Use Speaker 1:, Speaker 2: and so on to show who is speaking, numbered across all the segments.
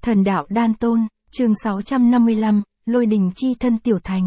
Speaker 1: Thần đạo đan tôn, chương 655, Lôi đình chi thân tiểu thành.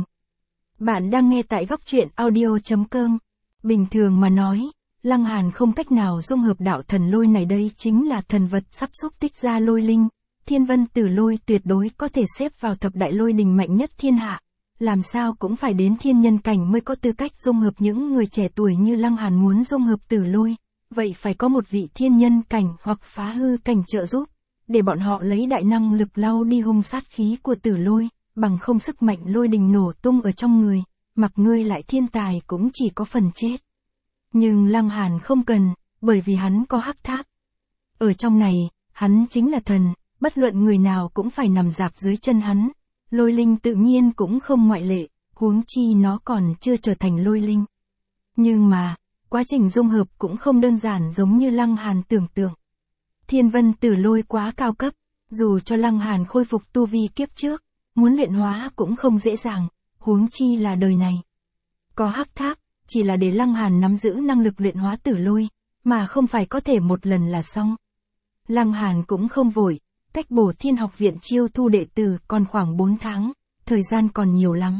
Speaker 1: Bạn đang nghe tại góc truyện audio.com. Bình thường mà nói, Lăng Hàn không cách nào dung hợp đạo thần lôi này, đây chính là thần vật sắp xúc tích ra lôi linh. Thiên vân tử lôi tuyệt đối có thể xếp vào thập đại lôi đình mạnh nhất thiên hạ. Làm sao cũng phải đến thiên nhân cảnh mới có tư cách dung hợp. Những người trẻ tuổi như Lăng Hàn muốn dung hợp tử lôi, vậy phải có một vị thiên nhân cảnh hoặc phá hư cảnh trợ giúp, để bọn họ lấy đại năng lực lau đi hung sát khí của tử lôi, bằng không sức mạnh lôi đình nổ tung ở trong người, mặc ngươi lại thiên tài cũng chỉ có phần chết. Nhưng Lăng Hàn không cần, bởi vì hắn có hắc tháp. Ở trong này, hắn chính là thần, bất luận người nào cũng phải nằm rạp dưới chân hắn. Lôi linh tự nhiên cũng không ngoại lệ, huống chi nó còn chưa trở thành lôi linh. Nhưng mà, quá trình dung hợp cũng không đơn giản giống như Lăng Hàn tưởng tượng. Thiên vân tử lôi quá cao cấp, dù cho Lăng Hàn khôi phục tu vi kiếp trước, muốn luyện hóa cũng không dễ dàng, huống chi là đời này. Có hắc tháp, chỉ là để Lăng Hàn nắm giữ năng lực luyện hóa tử lôi, mà không phải có thể một lần là xong. Lăng Hàn cũng không vội, cách Bổ Thiên học viện chiêu thu đệ tử còn khoảng 4 tháng, thời gian còn nhiều lắm.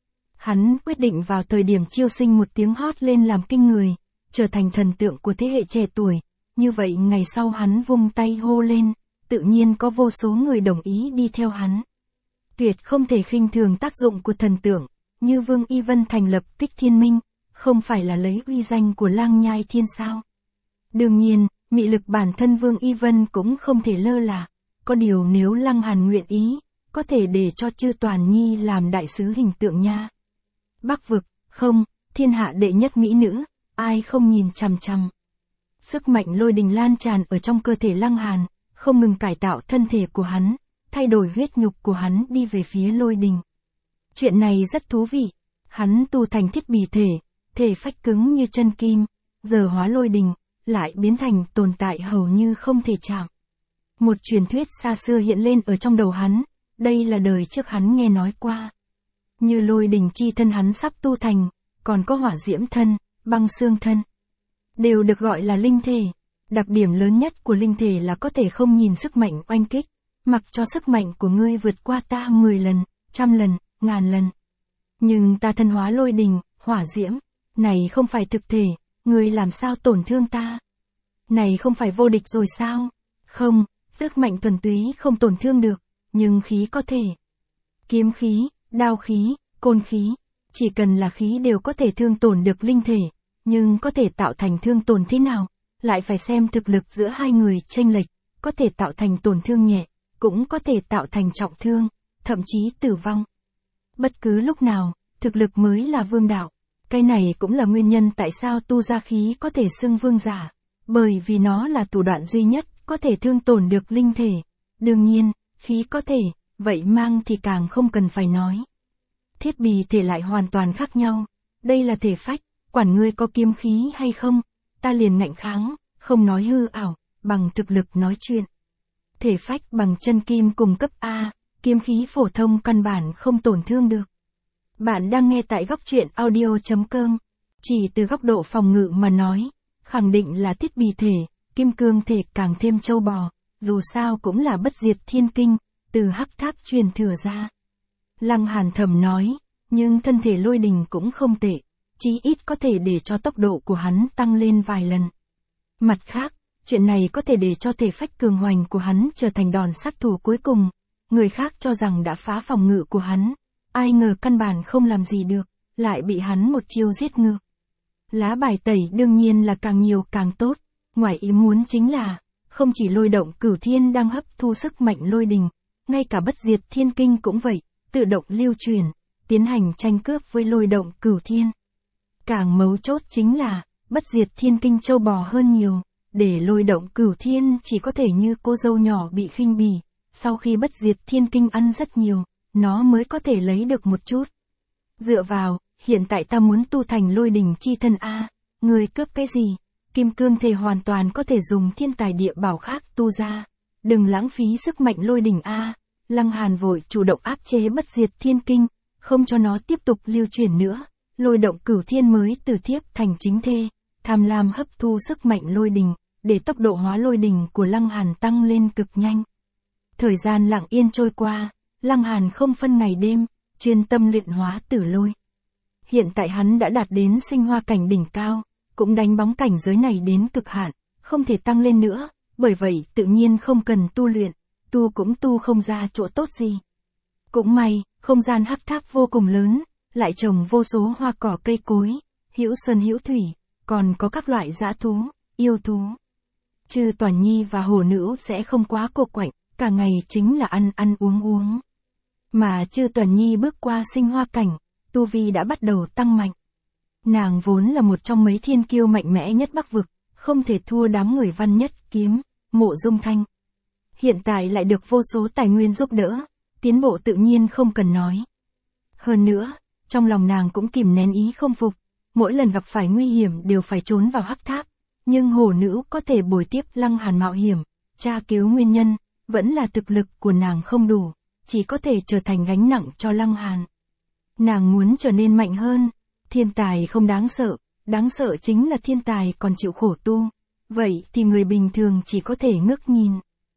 Speaker 1: Hắn quyết định vào thời điểm chiêu sinh một tiếng hót lên làm kinh người, trở thành thần tượng của thế hệ trẻ tuổi. Như vậy ngày sau hắn vung tay hô lên, tự nhiên có vô số người đồng ý đi theo hắn. Tuyệt không thể khinh thường tác dụng của thần tượng, như Vương Y Vân thành lập Tích Thiên Minh, không phải là lấy uy danh của Lang Nhai Thiên sao. Đương nhiên, mị lực bản thân Vương Y Vân cũng không thể lơ là, có điều nếu Lăng Hàn nguyện ý, có thể để cho Chư Toàn Nhi làm đại sứ hình tượng nha. Bắc vực, không, thiên hạ đệ nhất mỹ nữ, ai không nhìn chằm chằm. Sức mạnh lôi đình lan tràn ở trong cơ thể Lăng Hàn, không ngừng cải tạo thân thể của hắn, thay đổi huyết nhục của hắn đi về phía lôi đình. Chuyện này rất thú vị, hắn tu thành thiết bì thể, thể phách cứng như chân kim, giờ hóa lôi đình, lại biến thành tồn tại hầu như không thể chạm. Một truyền thuyết xa xưa hiện lên ở trong đầu hắn, đây là đời trước hắn nghe nói qua. Như lôi đình chi thân hắn sắp tu thành, còn có hỏa diễm thân, băng xương thân, đều được gọi là linh thể. Đặc điểm lớn nhất của linh thể là có thể không nhìn sức mạnh oanh kích, mặc cho sức mạnh của ngươi vượt qua ta 10 lần, 100 lần, 1000 lần. Nhưng ta thân hóa lôi đình, hỏa diễm, này không phải thực thể, ngươi làm sao tổn thương ta? Này không phải vô địch rồi sao? Không, sức mạnh thuần túy không tổn thương được, nhưng khí có thể. Kiếm khí, đao khí, côn khí, chỉ cần là khí đều có thể thương tổn được linh thể, nhưng có thể tạo thành thương tổn thế nào, lại phải xem thực lực giữa hai người chênh lệch, có thể tạo thành tổn thương nhẹ, cũng có thể tạo thành trọng thương, thậm chí tử vong. Bất cứ lúc nào, thực lực mới là vương đạo. Cái này cũng là nguyên nhân tại sao tu ra khí có thể xưng vương giả, bởi vì nó là thủ đoạn duy nhất có thể thương tổn được linh thể. Đương nhiên, khí có thể, vậy mang thì càng không cần phải nói. Thiết bì thể lại hoàn toàn khác nhau, đây là thể phách, quản ngươi có kiếm khí hay không, ta liền ngạnh kháng, không nói hư ảo, bằng thực lực nói chuyện. Thể phách bằng chân kim cùng cấp A, kiếm khí phổ thông căn bản không tổn thương được. Bạn đang nghe tại góc truyện audio.com. Chỉ từ góc độ phòng ngự mà nói, khẳng định là thiết bì thể, kim cương thể càng thêm trâu bò, dù sao cũng là bất diệt thiên kinh, từ hắc tháp truyền thừa ra. Lăng Hàn thầm nói, nhưng thân thể lôi đình cũng không tệ, chí ít có thể để cho tốc độ của hắn tăng lên vài lần. Mặt khác, chuyện này có thể để cho thể phách cường hoành của hắn trở thành đòn sát thủ cuối cùng. Người khác cho rằng đã phá phòng ngự của hắn, ai ngờ căn bản không làm gì được, lại bị hắn một chiêu giết ngược. Lá bài tẩy đương nhiên là càng nhiều càng tốt, ngoài ý muốn chính là, không chỉ lôi động cửu thiên đang hấp thu sức mạnh lôi đình, ngay cả bất diệt thiên kinh cũng vậy, tự động lưu truyền, tiến hành tranh cướp với lôi động cửu thiên. Càng mấu chốt chính là, bất diệt thiên kinh trâu bò hơn nhiều, để lôi động cửu thiên chỉ có thể như cô dâu nhỏ bị khinh bỉ, sau khi bất diệt thiên kinh ăn rất nhiều, nó mới có thể lấy được một chút. Dựa vào, hiện tại ta muốn tu thành lôi đình chi thân A, người cướp cái gì? Kim cương thể hoàn toàn có thể dùng thiên tài địa bảo khác tu ra, đừng lãng phí sức mạnh lôi đình A. Lăng Hàn vội chủ động áp chế bất diệt thiên kinh, không cho nó tiếp tục lưu truyền nữa. Lôi động cửu thiên mới từ thiếp thành chính thê, tham lam hấp thu sức mạnh lôi đình, để tốc độ hóa lôi đình của Lăng Hàn tăng lên cực nhanh. Thời gian lặng yên trôi qua, Lăng Hàn không phân ngày đêm, chuyên tâm luyện hóa tử lôi. Hiện tại hắn đã đạt đến sinh hoa cảnh đỉnh cao, cũng đánh bóng cảnh giới này đến cực hạn, không thể tăng lên nữa, bởi vậy tự nhiên không cần tu luyện, tu cũng tu không ra chỗ tốt gì. Cũng may, không gian hắc tháp vô cùng lớn, lại trồng vô số hoa cỏ cây cối, hữu sơn hữu thủy, còn có các loại dã thú, yêu thú. Chư Toàn Nhi và Hổ Nữ sẽ không quá cô quạnh, cả ngày chính là ăn ăn uống uống. Mà Chư Toàn Nhi bước qua sinh hoa cảnh, tu vi đã bắt đầu tăng mạnh. Nàng vốn là một trong mấy thiên kiêu mạnh mẽ nhất Bắc vực, không thể thua đám người Văn Nhất Kiếm, Mộ Dung Thanh. Hiện tại lại được vô số tài nguyên giúp đỡ, tiến bộ tự nhiên không cần nói. Hơn nữa, trong lòng nàng cũng kìm nén ý không phục, mỗi lần gặp phải nguy hiểm đều phải trốn vào hắc tháp, nhưng Hổ Nữ có thể bồi tiếp Lăng Hàn mạo hiểm, tra cứu nguyên nhân, vẫn là thực lực của nàng không đủ, chỉ có thể trở thành gánh nặng cho Lăng Hàn. Nàng muốn trở nên mạnh hơn, thiên tài không đáng sợ chính là thiên tài còn chịu khổ tu, vậy thì người bình thường chỉ có thể ngước nhìn.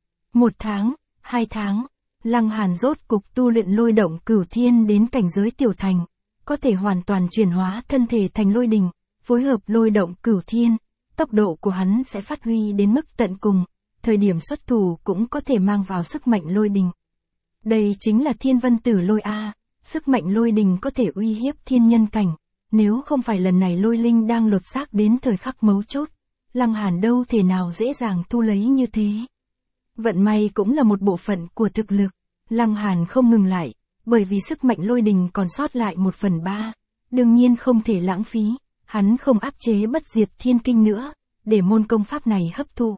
Speaker 1: 1 tháng, 2 tháng, Lăng Hàn rốt cục tu luyện lôi động cửu thiên đến cảnh giới tiểu thành, có thể hoàn toàn chuyển hóa thân thể thành lôi đình, phối hợp lôi động cửu thiên, tốc độ của hắn sẽ phát huy đến mức tận cùng, thời điểm xuất thủ cũng có thể mang vào sức mạnh lôi đình. Đây chính là thiên vân tử lôi A, sức mạnh lôi đình có thể uy hiếp thiên nhân cảnh, nếu không phải lần này lôi linh đang lột xác đến thời khắc mấu chốt, Lăng Hàn đâu thể nào dễ dàng thu lấy như thế. Vận may cũng là một bộ phận của thực lực, Lăng Hàn không ngừng lại, bởi vì sức mạnh lôi đình còn sót lại 1/3, đương nhiên không thể lãng phí, hắn không áp chế bất diệt thiên kinh nữa, để môn công pháp này hấp thụ.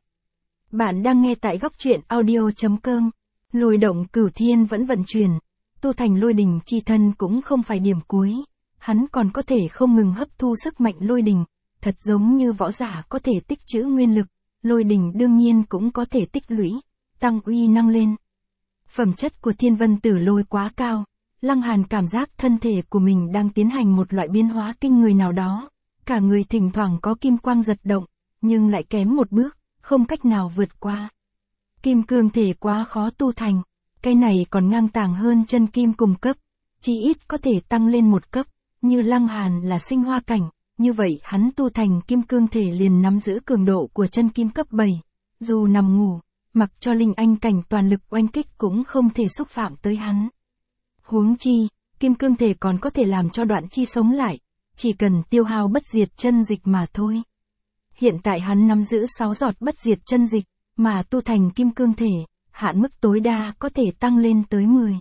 Speaker 1: Bạn đang nghe tại góc truyện audio.com, lôi động cửu thiên vẫn vận chuyển, tu thành lôi đình chi thân cũng không phải điểm cuối, hắn còn có thể không ngừng hấp thu sức mạnh lôi đình, thật giống như võ giả có thể tích trữ nguyên lực, lôi đình đương nhiên cũng có thể tích lũy, tăng uy năng lên. Phẩm chất của thiên vân tử lôi quá cao, Lăng Hàn cảm giác thân thể của mình đang tiến hành một loại biến hóa kinh người nào đó, cả người thỉnh thoảng có kim quang giật động, nhưng lại kém một bước, không cách nào vượt qua. Kim cương thể quá khó tu thành, cái này còn ngang tàng hơn chân kim cùng cấp, chỉ ít có thể tăng lên một cấp, như Lăng Hàn là sinh hoa cảnh, như vậy hắn tu thành kim cương thể liền nắm giữ cường độ của chân kim cấp 7, dù nằm ngủ, mặc cho linh anh cảnh toàn lực oanh kích cũng không thể xúc phạm tới hắn. Huống chi, kim cương thể còn có thể làm cho đoạn chi sống lại, chỉ cần tiêu hao bất diệt chân dịch mà thôi. Hiện tại hắn nắm giữ 6 giọt bất diệt chân dịch, mà tu thành kim cương thể, hạn mức tối đa có thể tăng lên tới 10.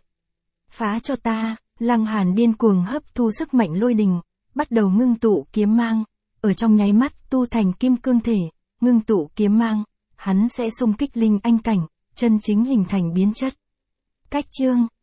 Speaker 1: Phá cho ta, Lăng Hàn điên cuồng hấp thu sức mạnh lôi đình, bắt đầu ngưng tụ kiếm mang, ở trong nháy mắt tu thành kim cương thể, ngưng tụ kiếm mang, hắn sẽ xung kích linh anh cảnh, chân chính hình thành biến chất. Cách chương